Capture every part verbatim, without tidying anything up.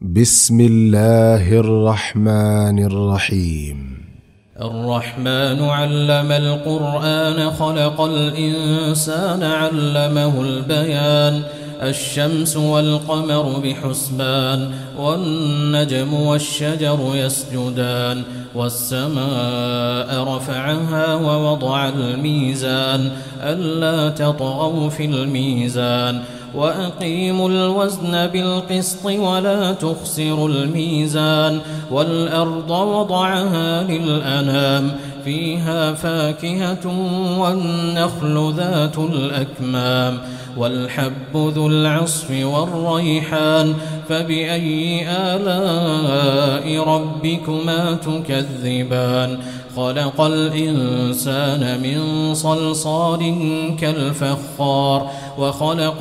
بسم الله الرحمن الرحيم. الرحمن علم القرآن خلق الإنسان علمه البيان. الشمس والقمر بحسبان والنجم والشجر يسجدان والسماء رفعها ووضع الميزان ألا تطغوا في الميزان وأقيموا الوزن بالقسط ولا تخسروا الميزان والأرض وضعها للأنام فيها فاكهة والنخل ذات الأكمام والحب ذو العصف والريحان فبأي آلاء ربكما تكذبان. خلق الإنسان من صلصال كالفخار وخلق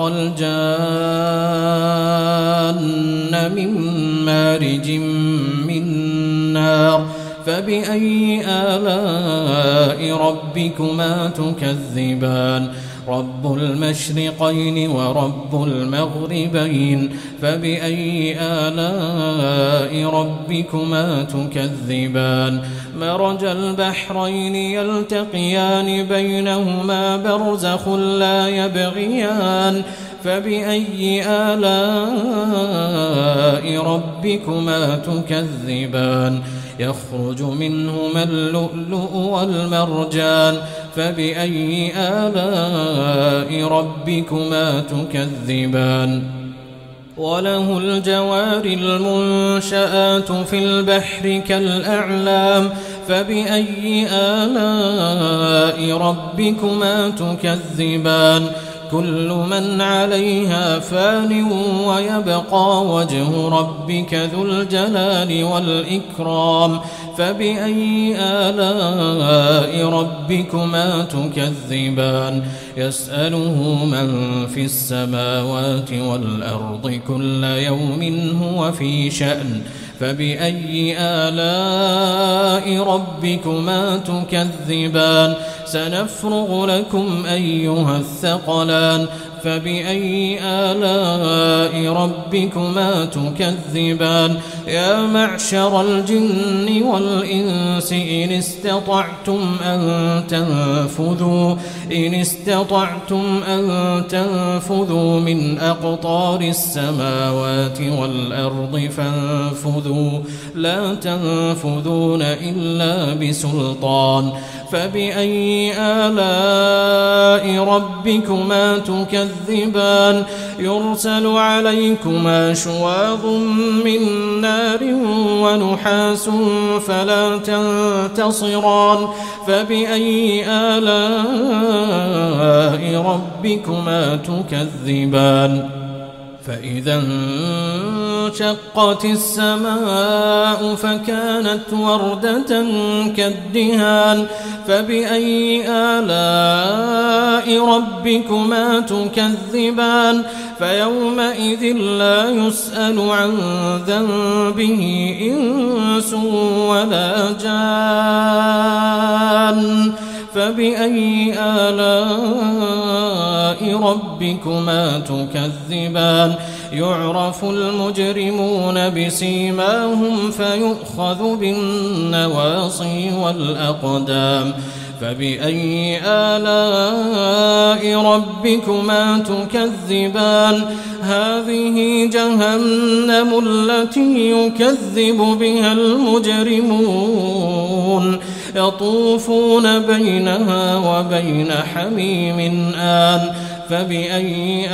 الجان من مارج من نار فبأي آلاء ربكما تكذبان. رب المشرقين ورب المغربين فبأي آلاء ربكما تكذبان. مرج البحرين يلتقيان بينهما برزخ لا يبغيان فبأي آلاء ربكما تكذبان. يخرج منهما اللؤلؤ والمرجان فبأي آلاء ربكما تكذبان. وله الجوار المنشآت في البحر كالأعلام فبأي آلاء ربكما تكذبان. كل من عليها فان ويبقى وجه ربك ذو الجلال والإكرام فبأي آلاء ربكما تكذبان. يسأله من في السماوات والأرض كل يوم هو في شأن فبأي آلاء ربكما تكذبان. سنفرغ لكم أيها الثقلان فبأي آلاء ربكما تكذبان. يا معشر الجن والإنس إن استطعتم أن تنفذوا إن استطعتم أن تنفذوا من أقطار السماوات والأرض فانفذوا لا تنفذون إلا بسلطان فبأي آلاء ربكما تكذبان. يرسل عليكما شواظ من نار ونحاس فلا تنتصران فبأي آلاء ربكما تكذبان. فإذا انشقت السماء فكانت وردة كالدهان فبأي آلاء ربكما تكذبان. فيومئذ لا يسأل عن ذنبه إنس ولا جان فبأي آلاء ربكما تكذبان. يعرف المجرمون بسيماهم فيؤخذ بالنواصي والأقدام فبأي آلاء ربكما تكذبان. هذه جهنم التي يكذب بها المجرمون يطوفون بينها وبين حميم آن فبأي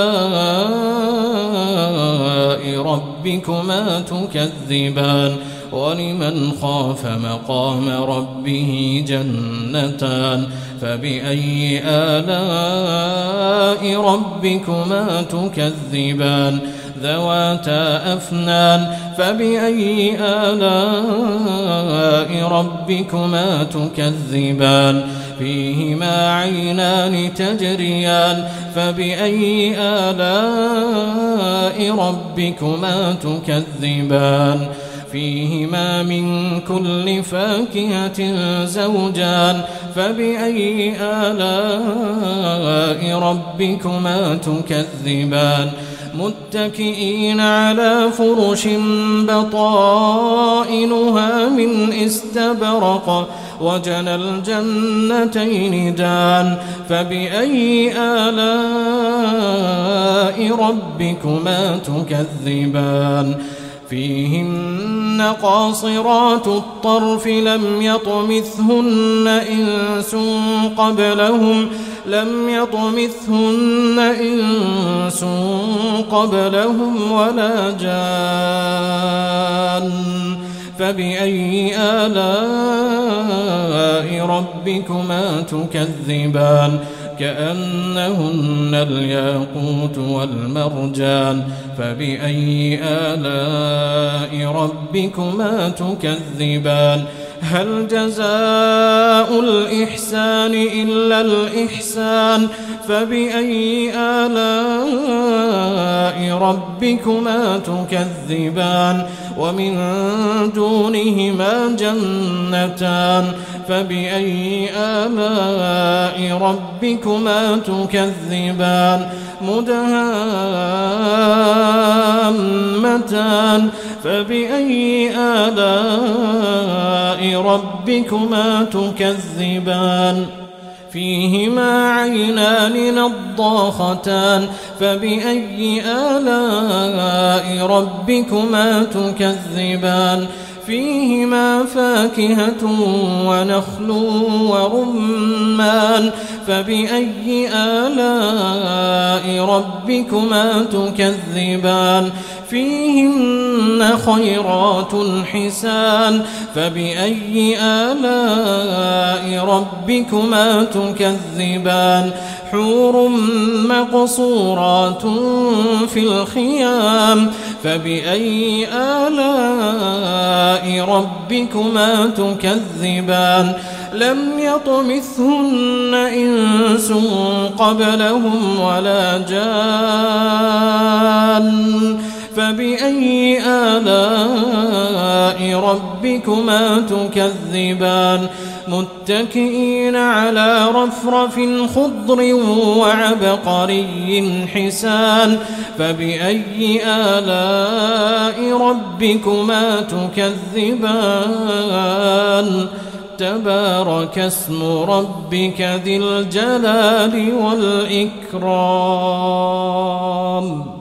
آلاء ربكما تكذبان. ولمن خاف مقام ربه جنتان فبأي آلاء ربكما تكذبان. ذواتا أفنان فبأي آلاء ربكما تكذبان. فيهما عينان تجريان فبأي آلاء ربكما تكذبان. فيهما من كل فاكهة زوجان فبأي آلاء ربكما تكذبان. متكئين على فرش بطائنها من استبرق وجنى الجنتين دان فبأي آلاء ربكما تكذبان فيهن قاصرات الطرف لم يطمثهن إنس قبلهم لم يطمثهن إنس قبلهم ولا جان فبأي آلاء ربكما تكذبان كأنهن الياقوت والمرجان فبأي آلاء ربكما تكذبان هل جزاء الإحسان إلا الإحسان فبأي آلاء ربكما تكذبان ومن دونهما جنتان فبأي آلاء ربكما تكذبان مدهامتان فبأي آلاء ربكما تكذبان فيهما عينان نضاختان فبأي آلاء ربكما تكذبان فيهما فاكهة ونخل ورمان فبأي آلاء ربكما تكذبان فيهن خيرات حسان فبأي آلاء ربكما تكذبان حور مقصورات في الخيام فبأي آلاء ربكما تكذبان لم يطمثهن إنس قبلهم ولا جان فبأي آلاء ربكما تكذبان متكئين على رفرف خضر وعبقري حسان فبأي آلاء ربكما تكذبان تبارك اسم ربك ذي الجلال والإكرام.